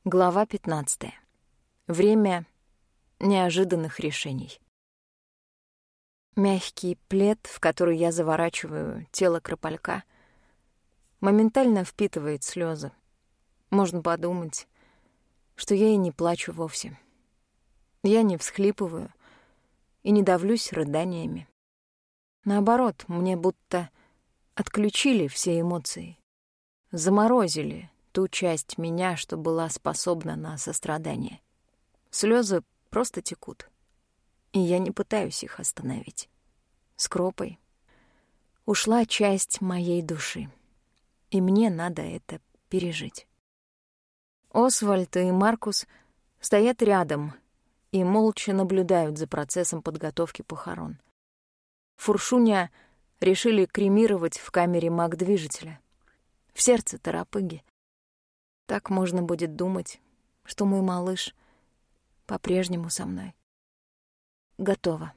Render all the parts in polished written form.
Глава 15. Время неожиданных решений. Мягкий плед, в который я заворачиваю тело Кропалька, моментально впитывает слезы. Можно подумать, что я и не плачу вовсе. Я не всхлипываю и не давлюсь рыданиями. Наоборот, мне будто отключили все эмоции, заморозили ту часть меня, что была способна на сострадание. Слезы просто текут, и я не пытаюсь их остановить. С Кропой ушла часть моей души, и мне надо это пережить. Освальд и Маркус стоят рядом и молча наблюдают за процессом подготовки похорон. Фуршуня решили кремировать в камере маг-движителя, в сердце Торопыги. Так можно будет думать, что мой малыш по-прежнему со мной. Готово.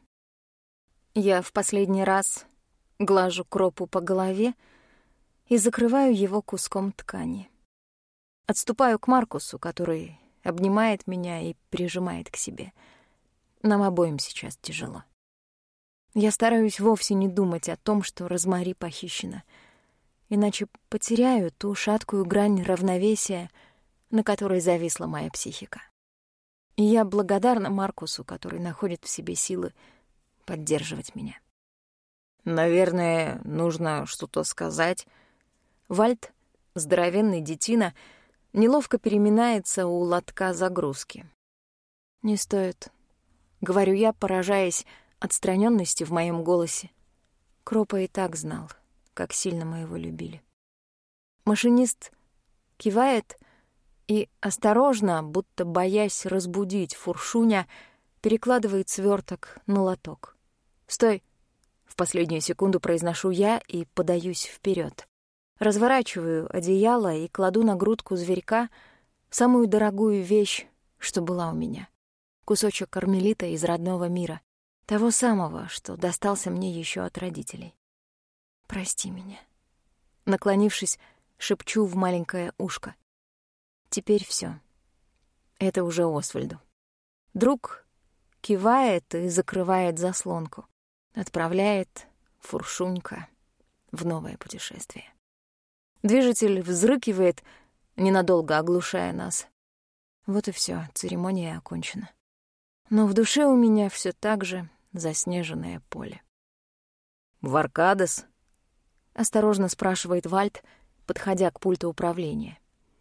Я в последний раз глажу Кропу по голове и закрываю его куском ткани. Отступаю к Маркусу, который обнимает меня и прижимает к себе. Нам обоим сейчас тяжело. Я стараюсь вовсе не думать о том, что Розмари похищена, иначе потеряю ту шаткую грань равновесия, на которой зависла моя психика. И я благодарна Маркусу, который находит в себе силы поддерживать меня. Наверное, нужно что-то сказать. Вальт, здоровенный детина, неловко переминается у лотка загрузки. «Не стоит», — говорю я, поражаясь отстранённости в моем голосе. Кропа и так знал, как сильно мы его любили. Машинист кивает и осторожно, будто боясь разбудить Фуршуня, перекладывает свёрток на лоток. «Стой!» — в последнюю секунду произношу я и подаюсь вперёд. Разворачиваю одеяло и кладу на грудку зверька самую дорогую вещь, что была у меня. Кусочек кармелита из родного мира. Того самого, что достался мне ещё от родителей. «Прости меня». Наклонившись, шепчу в маленькое ушко. Теперь всё. Это уже Освальду. Друг кивает и закрывает заслонку. Отправляет Фуршунька в новое путешествие. Движитель взрыкивает, ненадолго оглушая нас. Вот и всё, церемония окончена. Но в душе у меня всё так же заснеженное поле. «В Аркадес?» — осторожно спрашивает Вальт, подходя к пульту управления.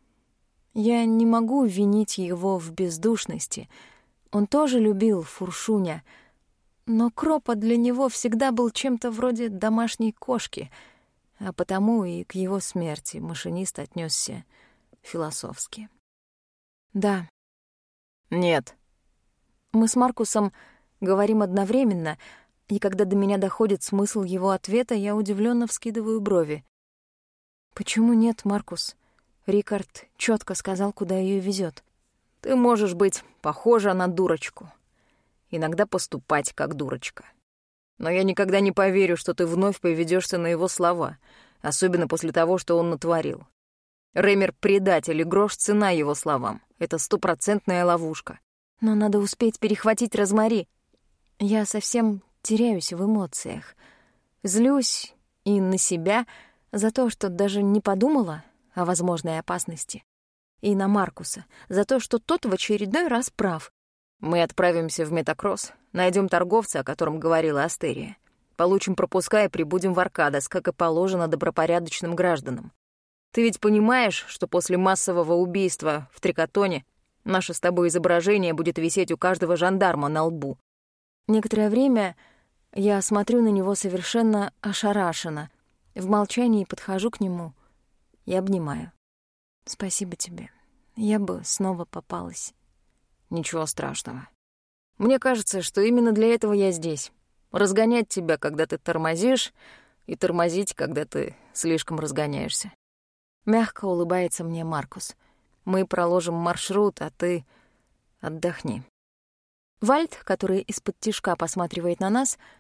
Я не могу винить его в бездушности. Он тоже любил Фуршуня, но Кропа для него всегда был чем-то вроде домашней кошки, а потому и к его смерти машинист отнесся философски. «Да». «Нет». Мы с Маркусом говорим одновременно, и когда до меня доходит смысл его ответа, я удивленно вскидываю брови. «Почему нет, Маркус? Рикард четко сказал, куда ее везет. «Ты можешь быть похожа на дурочку. Иногда поступать как дурочка. Но я никогда не поверю, что ты вновь поведешься на его слова, особенно после того, что он натворил. Реймер — предатель, и грош цена его словам. Это 100% ловушка. Но надо успеть перехватить Розмари. Я совсем теряюсь в эмоциях. Злюсь и на себя за то, что даже не подумала о возможной опасности, и на Маркуса за то, что тот в очередной раз прав. Мы отправимся в Метакросс, найдем торговца, о котором говорила Астерия, получим пропуска и прибудем в Аркадес, как и положено добропорядочным гражданам. Ты ведь понимаешь, что после массового убийства в Трикотоне наше с тобой изображение будет висеть у каждого жандарма на лбу?» Некоторое время я смотрю на него совершенно ошарашенно. В молчании подхожу к нему и обнимаю. «Спасибо тебе. Я бы снова попалась». «Ничего страшного. Мне кажется, что именно для этого я здесь. Разгонять тебя, когда ты тормозишь, и тормозить, когда ты слишком разгоняешься». Мягко улыбается мне Маркус. «Мы проложим маршрут, а ты отдохни». Вальт, который из-под тишка посматривает на нас,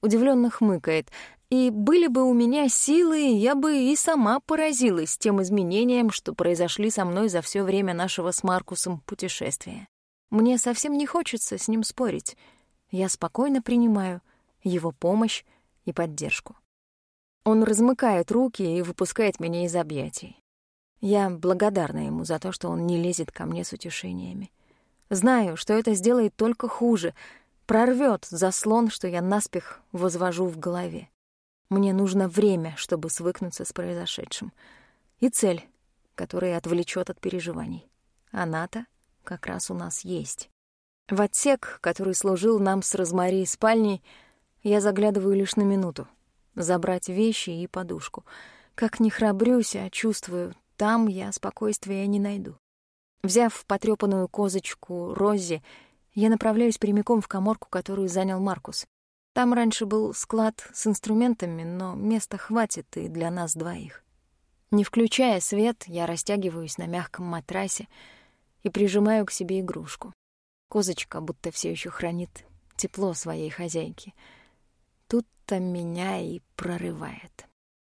удивленно хмыкает. И были бы у меня силы, я бы и сама поразилась тем изменениям, что произошли со мной за все время нашего с Маркусом путешествия. Мне совсем не хочется с ним спорить. Я спокойно принимаю его помощь и поддержку. Он размыкает руки и выпускает меня из объятий. Я благодарна ему за то, что он не лезет ко мне с утешениями. Знаю, что это сделает только хуже, прорвёт заслон, что я наспех возвожу в голове. Мне нужно время, чтобы свыкнуться с произошедшим. И цель, которая отвлечёт от переживаний. Она-то как раз у нас есть. В отсек, который служил нам с Розмари спальней, я заглядываю лишь на минуту. Забрать вещи и подушку. Как ни храбрюсь, а чувствую, там я спокойствия не найду. Взяв потрёпанную козочку Рози, я направляюсь прямиком в каморку, которую занял Маркус. Там раньше был склад с инструментами, но места хватит и для нас двоих. Не включая свет, я растягиваюсь на мягком матрасе и прижимаю к себе игрушку. Козочка будто всё ещё хранит тепло своей хозяйки. Тут-то меня и прорывает.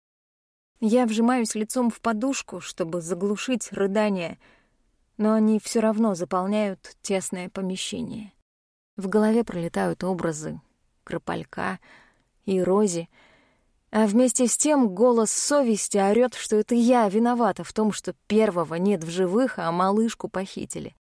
Я вжимаюсь лицом в подушку, чтобы заглушить рыдания, но они всё равно заполняют тесное помещение. В голове пролетают образы Кропалька и Рози, а вместе с тем голос совести орёт, что это я виновата в том, что первого нет в живых, а малышку похитили.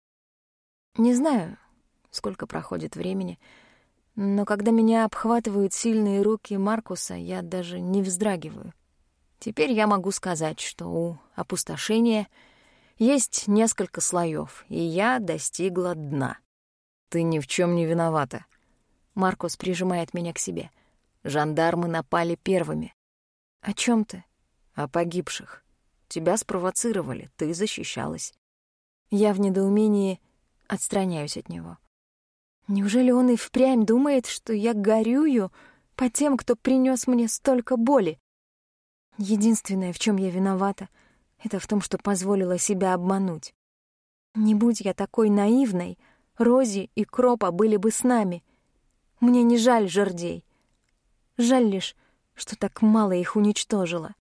Не знаю, сколько проходит времени, но когда меня обхватывают сильные руки Маркуса, я даже не вздрагиваю. Теперь я могу сказать, что у опустошения есть несколько слоёв, и я достигла дна. Ты ни в чём не виновата. Маркус прижимает меня к себе. Жандармы напали первыми. О чём ты? О погибших. Тебя спровоцировали, ты защищалась. Я в недоумении отстраняюсь от него. Неужели он и впрямь думает, что я горюю по тем, кто принёс мне столько боли? Единственное, в чём я виновата, это в том, что позволила себя обмануть. Не будь я такой наивной, Рози и Кропа были бы с нами. Мне не жаль жердей. Жаль лишь, что так мало их уничтожила.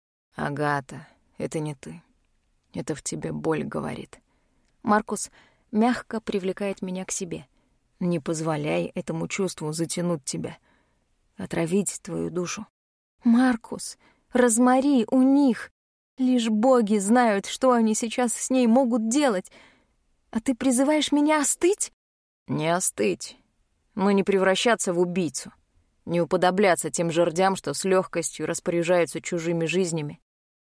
Агата, это не ты. Это в тебе боль говорит. Маркус мягко привлекает меня к себе. Не позволяй этому чувству затянуть тебя, отравить твою душу. Маркус, Розмари у них. Лишь боги знают, что они сейчас с ней могут делать. А ты призываешь меня остыть? Не остыть, но не превращаться в убийцу. Не уподобляться тем жердям, что с лёгкостью распоряжаются чужими жизнями.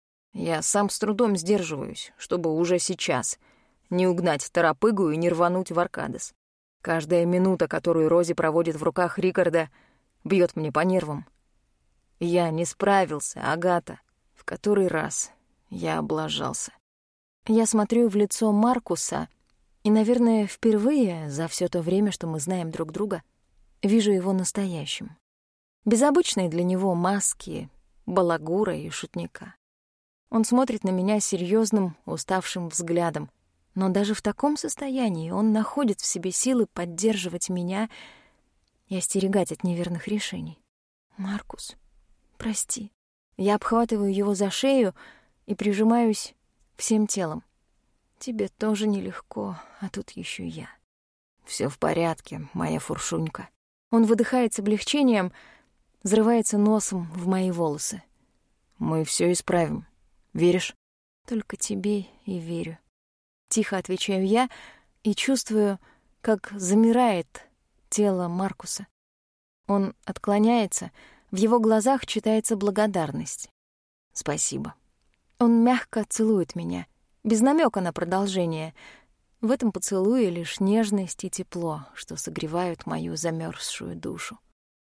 Я сам с трудом сдерживаюсь, чтобы уже сейчас не угнать торопыгу и не рвануть в Аркадес. Каждая минута, которую Рози проводит в руках Рикарда, бьёт мне по нервам. Я не справился, Агата. В который раз я облажался. Я смотрю в лицо Маркуса и, наверное, впервые за всё то время, что мы знаем друг друга, вижу его настоящим. Без обычной для него маски, балагура и шутника. Он смотрит на меня серьёзным, уставшим взглядом, но даже в таком состоянии он находит в себе силы поддерживать меня и остерегать от неверных решений. «Маркус, прости». Я обхватываю его за шею и прижимаюсь всем телом. Тебе тоже нелегко, а тут ещё я. Всё в порядке, моя фуршунька. Он выдыхает с облегчением, взрывается носом в мои волосы. Мы всё исправим. Веришь? Только тебе и верю. Тихо отвечаю я и чувствую, как замирает тело Маркуса. Он отклоняется, в его глазах читается благодарность. Спасибо. Он мягко целует меня, без намека на продолжение. В этом поцелуе лишь нежность и тепло, что согревают мою замерзшую душу.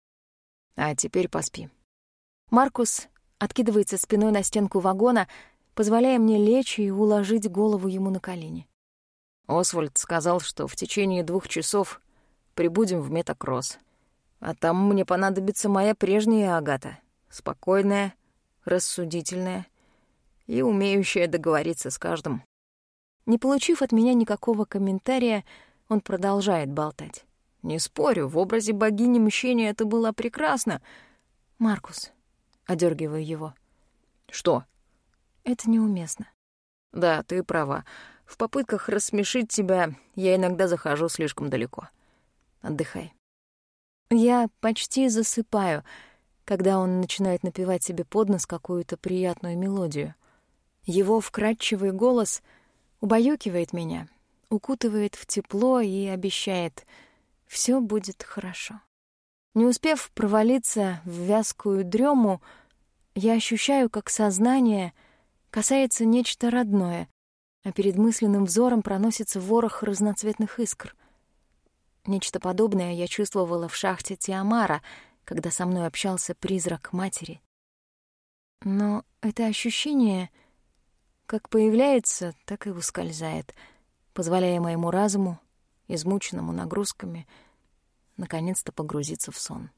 А теперь поспи. Маркус откидывается спиной на стенку вагона, позволяя мне лечь и уложить голову ему на колени. Освальд сказал, что в течение 2 часов прибудем в Метакросс. А там мне понадобится моя прежняя Агата, спокойная, рассудительная и умеющая договориться с каждым. Не получив от меня никакого комментария, он продолжает болтать. Не спорю, в образе богини мщения это было прекрасно. Маркус, одергиваю его. Что? Это неуместно. Да, ты права. В попытках рассмешить тебя я иногда захожу слишком далеко. Отдыхай. Я почти засыпаю, когда он начинает напевать себе под нос какую-то приятную мелодию. Его вкрадчивый голос убаюкивает меня, укутывает в тепло и обещает: «Всё будет хорошо». Не успев провалиться в вязкую дрему, я ощущаю, как сознание касается нечто родное, а перед мысленным взором проносится ворох разноцветных искр. Нечто подобное я чувствовала в шахте Тиамара, когда со мной общался призрак матери. Но это ощущение как появляется, так и ускользает, позволяя моему разуму, измученному нагрузками, наконец-то погрузиться в сон.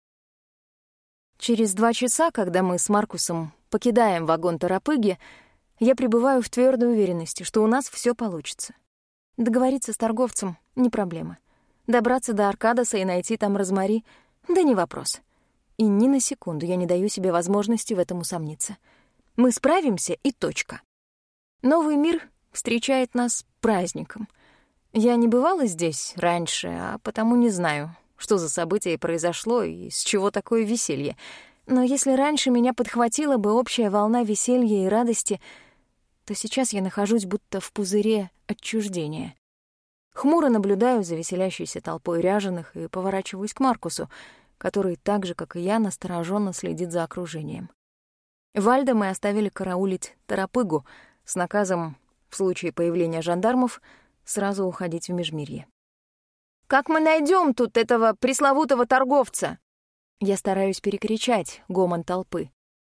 Через 2 часа, когда мы с Маркусом покидаем вагон торопыги, я пребываю в твёрдой уверенности, что у нас всё получится. Договориться с торговцем — не проблема. Добраться до Аркадоса и найти там Розмари — да не вопрос. И ни на секунду я не даю себе возможности в этом усомниться. Мы справимся, и точка. Новый мир встречает нас праздником. Я не бывала здесь раньше, а потому не знаю, что за событие произошло и с чего такое веселье. Но если раньше меня подхватила бы общая волна веселья и радости, то сейчас я нахожусь будто в пузыре отчуждения. Хмуро наблюдаю за веселящейся толпой ряженых и поворачиваюсь к Маркусу, который так же, как и я, настороженно следит за окружением. Вальда мы оставили караулить торопыгу с наказом в случае появления жандармов сразу уходить в Межмирье. «Как мы найдем тут этого пресловутого торговца?» Я стараюсь перекричать гомон толпы.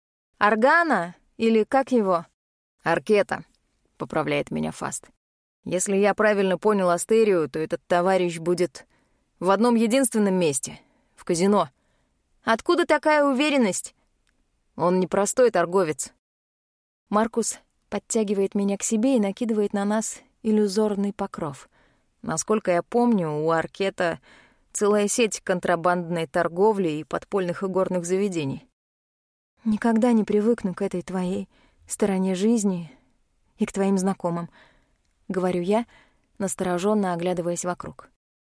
«Аргана? Или как его?» «Аркета», — поправляет меня Фаст. «Если я правильно понял Астерию, то этот товарищ будет в одном единственном месте — в казино». «Откуда такая уверенность?» «Он непростой торговец». Маркус подтягивает меня к себе и накидывает на нас иллюзорный покров. Насколько я помню, у Аркета целая сеть контрабандной торговли и подпольных игорных заведений. Никогда не привыкну к этой твоей стороне жизни и к твоим знакомым, — говорю я, настороженно оглядываясь вокруг.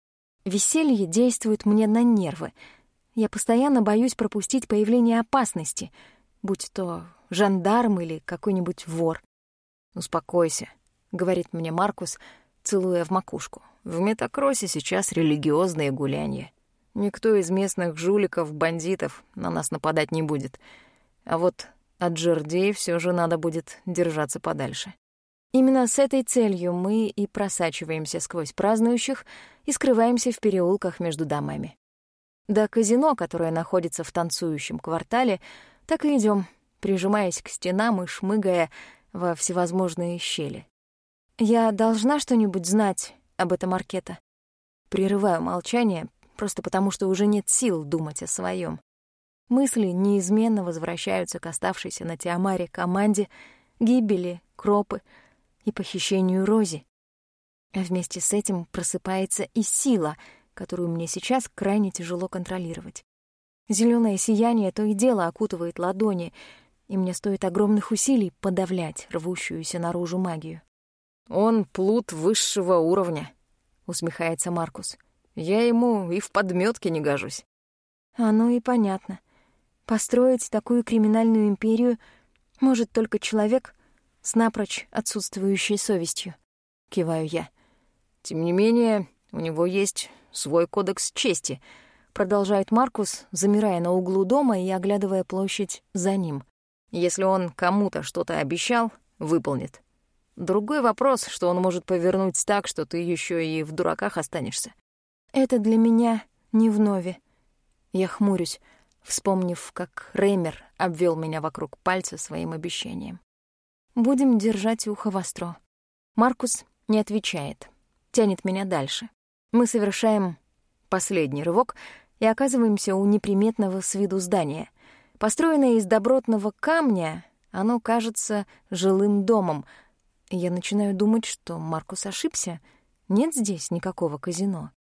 Веселье действует мне на нервы. Я постоянно боюсь пропустить появление опасности, будь то жандарм или какой-нибудь вор. «Успокойся», — говорит мне Маркус, целуя в макушку. «В Метакросе сейчас религиозные гулянья. Никто из местных жуликов, бандитов на нас нападать не будет. А вот от жердей всё же надо будет держаться подальше». Именно с этой целью мы и просачиваемся сквозь празднующих и скрываемся в переулках между домами. До казино, которое находится в танцующем квартале, так и идём, прижимаясь к стенам и шмыгая во всевозможные щели. Я должна что-нибудь знать об этом Аркета. Прерываю молчание, просто потому что уже нет сил думать о своём. Мысли неизменно возвращаются к оставшейся на Тиамаре команде, гибели Кропы и похищению Рози. А вместе с этим просыпается и сила, которую мне сейчас крайне тяжело контролировать. Зелёное сияние то и дело окутывает ладони, и мне стоит огромных усилий подавлять рвущуюся наружу магию. «Он плут высшего уровня», — усмехается Маркус. «Я ему и в подмётке не гожусь». Оно и понятно. Построить такую криминальную империю может только человек с напрочь отсутствующей совестью. Киваю я. «Тем не менее, у него есть свой кодекс чести», — продолжает Маркус, замирая на углу дома и оглядывая площадь за ним. «Если он кому-то что-то обещал, выполнит. Другой вопрос, что он может повернуть так, что ты ещё и в дураках останешься». Это для меня не вновь. Я хмурюсь, вспомнив, как Реймер обвёл меня вокруг пальца своим обещанием. Будем держать ухо востро. Маркус не отвечает, тянет меня дальше. Мы совершаем последний рывок и оказываемся у неприметного с виду здания. Построенное из добротного камня, оно кажется жилым домом. Я начинаю думать, что Маркус ошибся. Нет здесь никакого казино.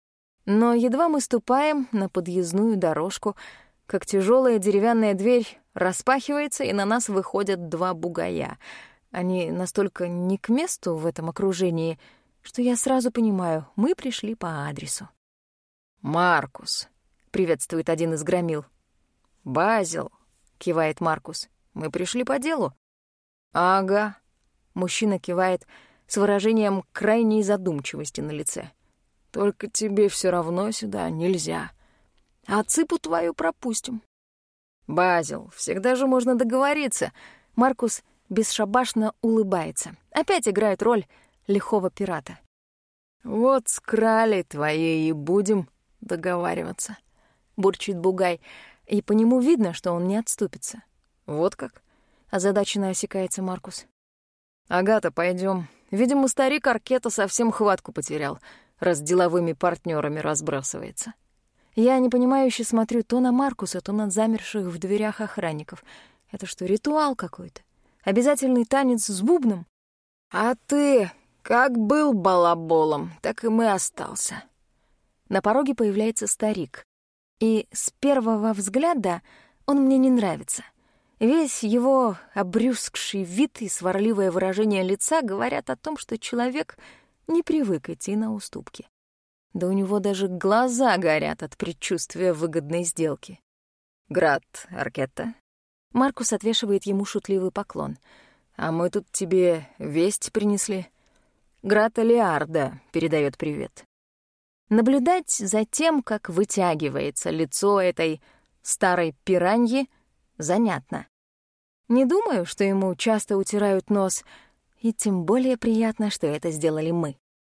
Но едва мы ступаем на подъездную дорожку, как тяжелая деревянная дверь распахивается, и на нас выходят два бугая. Они настолько не к месту в этом окружении, что я сразу понимаю, мы пришли по адресу. «Маркус», — приветствует один из громил. «Базил», — кивает Маркус. «Мы пришли по делу». «Ага», — мужчина кивает с выражением крайней задумчивости на лице. «Только тебе все равно сюда нельзя. А цыпу твою пропустим». «Базил, всегда же можно договориться». Маркус бесшабашно улыбается. Опять играет роль лихого пирата. «Вот с кралей твоей и будем договариваться», — бурчит бугай, и по нему видно, что он не отступится. «Вот как?» — озадаченно осекается Маркус. «Агата, пойдем. Видимо, старик Аркета совсем хватку потерял, раз деловыми партнерами разбрасывается». Я непонимающе смотрю то на Маркуса, то на замерших в дверях охранников. Это что, ритуал какой-то? Обязательный танец с бубном? «А ты как был балаболом, так и мы остался». На пороге появляется старик. И с первого взгляда он мне не нравится. Весь его обрюзгший вид и сварливое выражение лица говорят о том, что человек не привык идти на уступки. Да у него даже глаза горят от предчувствия выгодной сделки. «Град, Аркетта». Маркус отвешивает ему шутливый поклон. «А мы тут тебе весть принесли. Град Элиарда передает привет». Наблюдать за тем, как вытягивается лицо этой старой пираньи, занятно. Не думаю, что ему часто утирают нос, и тем более приятно, что это сделали мы.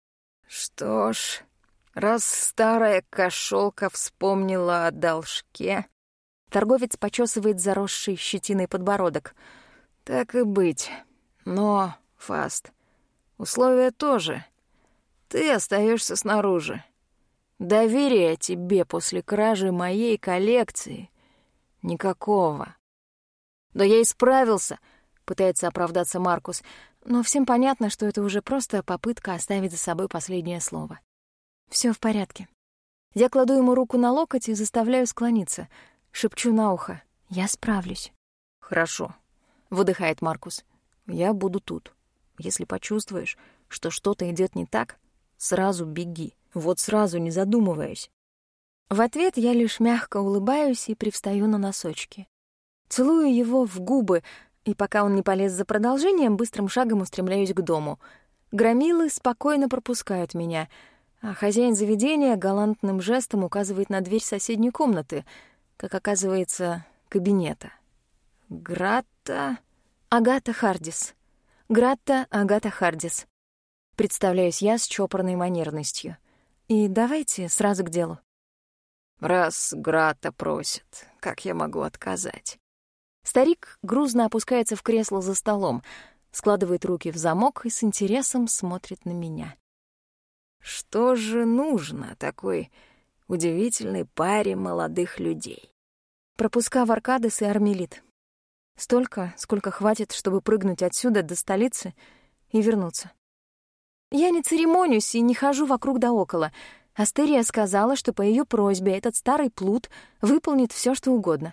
«Что ж, раз старая кошелка вспомнила о должке...» Торговец почесывает заросший щетиной подбородок. «Так и быть. Но, Фаст, условия тоже. Ты остаешься снаружи. Доверия тебе после кражи моей коллекции никакого». «Да я исправился», — пытается оправдаться Маркус, но всем понятно, что это уже просто попытка оставить за собой последнее слово. Всё в порядке. Я кладу ему руку на локоть и заставляю склониться. Шепчу на ухо: «Я справлюсь». «Хорошо», — выдыхает Маркус. «Я буду тут. Если почувствуешь, что что-то идёт не так, сразу беги. Вот сразу, не задумываясь». В ответ я лишь мягко улыбаюсь и привстаю на носочки. Целую его в губы, и пока он не полез за продолжением, быстрым шагом устремляюсь к дому. Громилы спокойно пропускают меня, а хозяин заведения галантным жестом указывает на дверь соседней комнаты, как оказывается, кабинета. «Гратта...» «Агата Хардис. Гратта Агата Хардис». Представляюсь я с чопорной манерностью. И давайте сразу к делу. «Раз Гратта просит, как я могу отказать?» Старик грузно опускается в кресло за столом, складывает руки в замок и с интересом смотрит на меня. «Что же нужно такой удивительной паре молодых людей?» Пропуска в Аркадес и Армелит. Столько, сколько хватит, чтобы прыгнуть отсюда до столицы и вернуться. Я не церемонюсь и не хожу вокруг да около. Астерия сказала, что по ее просьбе этот старый плут выполнит все, что угодно.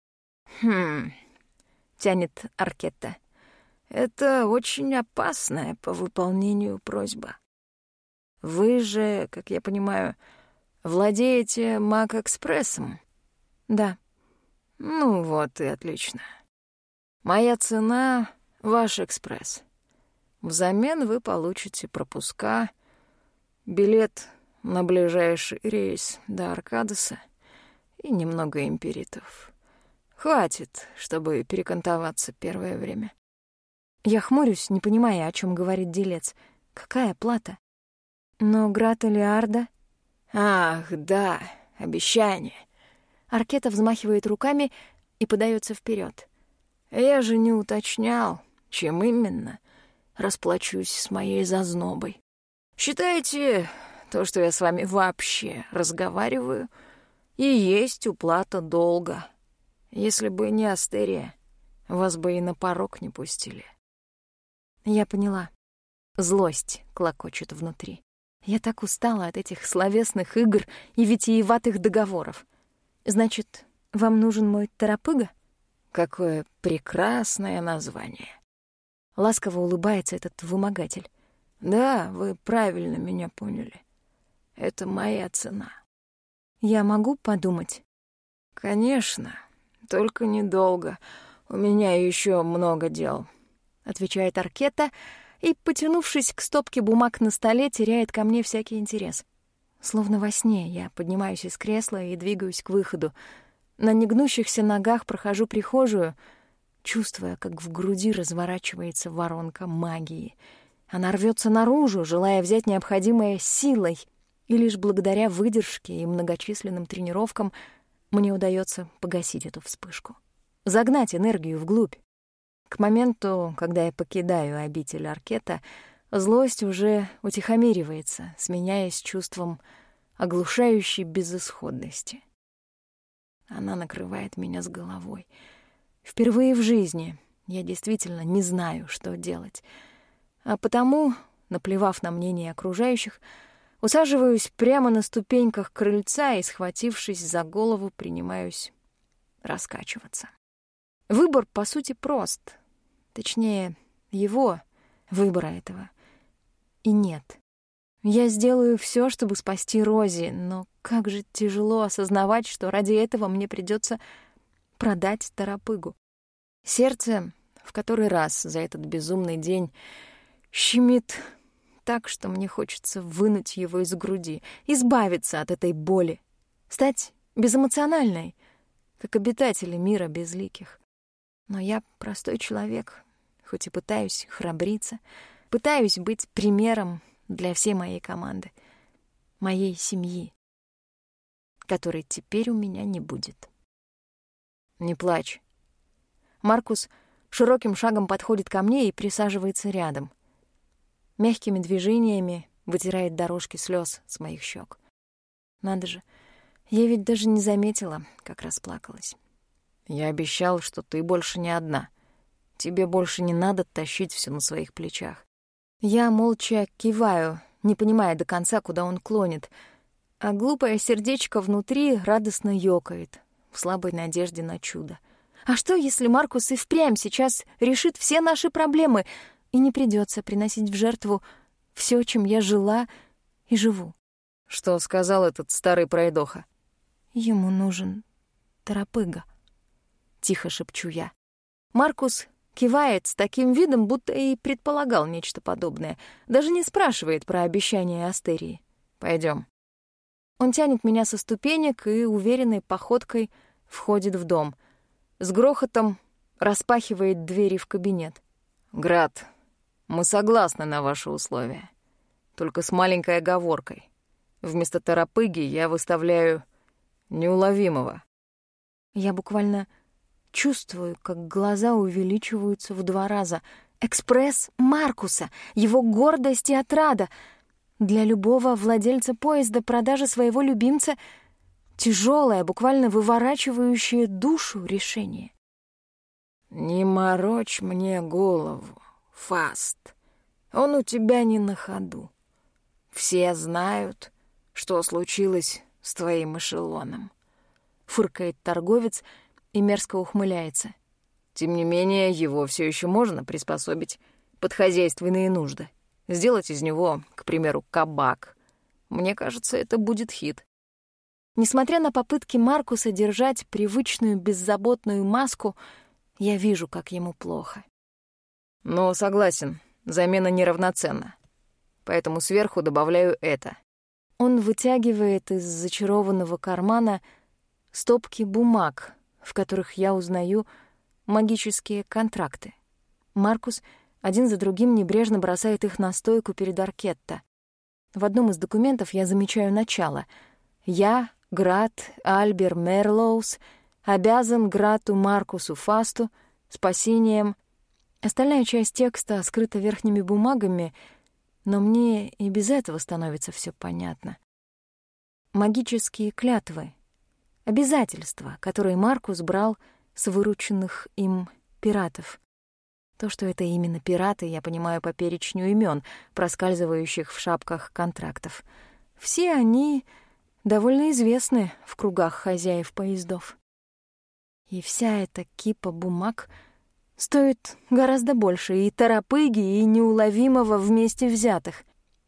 Тянет Аркетта. «Это очень опасная по выполнению просьба. Вы же, как я понимаю, владеете Мак-экспрессом?» «Да». «Ну вот и отлично. Моя цена — ваш экспресс. Взамен вы получите пропуска, билет на ближайший рейс до Аркадеса и немного империтов. Хватит, чтобы перекантоваться первое время». Я хмурюсь, не понимая, о чем говорит делец. Какая плата? Но Град Элиарда... «Ах, да, обещание». Аркета взмахивает руками и подается вперед. «Я же не уточнял, чем именно расплачусь с моей зазнобой. Считайте, то, что я с вами вообще разговариваю, и есть уплата долга. Если бы не Астерия, вас бы и на порог не пустили». Я поняла. Злость клокочет внутри. Я так устала от этих словесных игр и витиеватых договоров. Значит, вам нужен мой торопыга? Какое прекрасное название. Ласково улыбается этот вымогатель. Да, вы правильно меня поняли. Это моя цена. Я могу подумать? Конечно, только недолго. У меня еще много дел, отвечает Аркетта и, потянувшись к стопке бумаг на столе, теряет ко мне всякий интерес. Словно во сне я поднимаюсь из кресла и двигаюсь к выходу. На негнущихся ногах прохожу прихожую, чувствуя, как в груди разворачивается воронка магии. Она рвется наружу, желая взять необходимое силой, и лишь благодаря выдержке и многочисленным тренировкам мне удается погасить эту вспышку, загнать энергию вглубь. К моменту, когда я покидаю обитель Аркетта, злость уже утихомиривается, сменяясь чувством оглушающей безысходности. Она накрывает меня с головой. Впервые в жизни я действительно не знаю, что делать. А потому, наплевав на мнение окружающих, усаживаюсь прямо на ступеньках крыльца и, схватившись за голову, принимаюсь раскачиваться. Выбор, по сути, прост. Точнее, его выбора этого и нет. Я сделаю все, чтобы спасти Рози, но как же тяжело осознавать, что ради этого мне придется продать торопыгу. Сердце в который раз за этот безумный день щемит так, что мне хочется вынуть его из груди, избавиться от этой боли, стать безэмоциональной, как обитатели мира безликих. Но я простой человек, хоть и пытаюсь храбриться, пытаюсь быть примером для всей моей команды, моей семьи, которой теперь у меня не будет. Не плачь. Маркус широким шагом подходит ко мне и присаживается рядом. Мягкими движениями вытирает дорожки слез с моих щек. Надо же, я ведь даже не заметила, как расплакалась. Я обещал, что ты больше не одна. Тебе больше не надо тащить все на своих плечах. Я молча киваю, не понимая до конца, куда он клонит, а глупое сердечко внутри радостно ёкает в слабой надежде на чудо. А что, если Маркус и впрямь сейчас решит все наши проблемы, и не придется приносить в жертву все, чем я жила и живу? Что сказал этот старый пройдоха? Ему нужен торопыга. Тихо шепчу я. Маркус кивает с таким видом, будто и предполагал нечто подобное. Даже не спрашивает про обещание Астерии. Пойдем. Он тянет меня со ступенек и уверенной походкой входит в дом. С грохотом распахивает двери в кабинет. Град, мы согласны на ваши условия. Только с маленькой оговоркой. Вместо торопыги я выставляю неуловимого. Я буквально чувствую, как глаза увеличиваются в 2 раза. Экспресс Маркуса, его гордость и отрада. Для любого владельца поезда продажа своего любимца — тяжелое, буквально выворачивающее душу решение. Не морочь мне голову, Фаст. Он у тебя не на ходу. Все знают, что случилось с твоим эшелоном. Фыркает торговец и мерзко ухмыляется. Тем не менее, его все еще можно приспособить под хозяйственные нужды. Сделать из него, к примеру, кабак. Мне кажется, это будет хит. Несмотря на попытки Маркуса держать привычную беззаботную маску, я вижу, как ему плохо. Но согласен, замена неравноценна. Поэтому сверху добавляю это. Он вытягивает из зачарованного кармана стопки бумаг, в которых я узнаю магические контракты. Маркус один за другим небрежно бросает их на стойку перед Аркетта. В одном из документов я замечаю начало. «Я, Град Альбер Мерлоус, обязан Грату Маркусу Фасту спасением». Остальная часть текста скрыта верхними бумагами, но мне и без этого становится все понятно. Магические клятвы, обязательства, которые Маркус брал с вырученных им пиратов. То, что это именно пираты, я понимаю по перечню имен, проскальзывающих в шапках контрактов. Все они довольно известны в кругах хозяев поездов. И вся эта кипа бумаг стоит гораздо больше и торопыги, и неуловимого вместе взятых.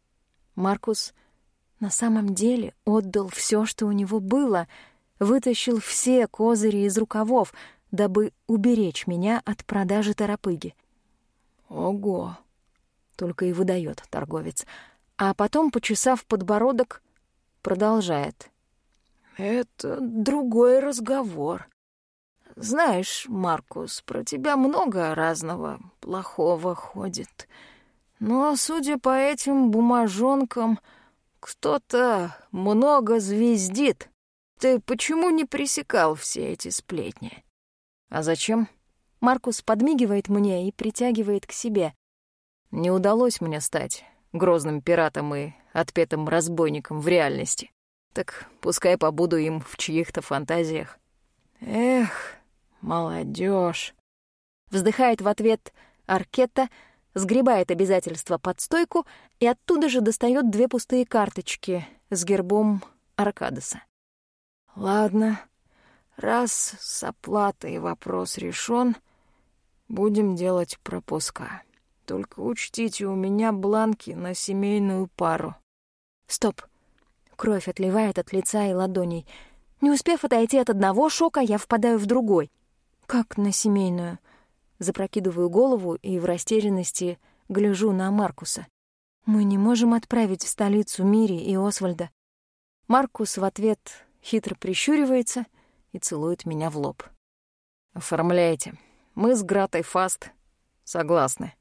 Маркус на самом деле отдал все, что у него было, вытащил все козыри из рукавов, дабы уберечь меня от продажи торопыги. «Ого!» — только и выдает торговец. А потом, почесав подбородок, продолжает. «Это другой разговор. Знаешь, Маркус, про тебя много разного плохого ходит. Но, судя по этим бумажонкам, кто-то много звездит. Ты почему не пресекал все эти сплетни?» «А зачем?» Маркус подмигивает мне и притягивает к себе. «Не удалось мне стать грозным пиратом и отпетым разбойником в реальности. Так пускай побуду им в чьих-то фантазиях». «Эх, молодежь! Вздыхает в ответ Аркетта, сгребает обязательства под стойку и оттуда же достает 2 пустые карточки с гербом Аркадоса. «Ладно, раз с оплатой вопрос решен, будем делать пропуска. Только учтите, у меня бланки на семейную пару». Стоп. Кровь отливает от лица и ладоней. Не успев отойти от одного шока, я впадаю в другой. «Как на семейную?» Запрокидываю голову и в растерянности гляжу на Маркуса. «Мы не можем отправить в столицу Мири и Освальда». Маркус в ответ хитро прищуривается и целует меня в лоб. «Оформляйте. Мы с Гратой Фаст согласны».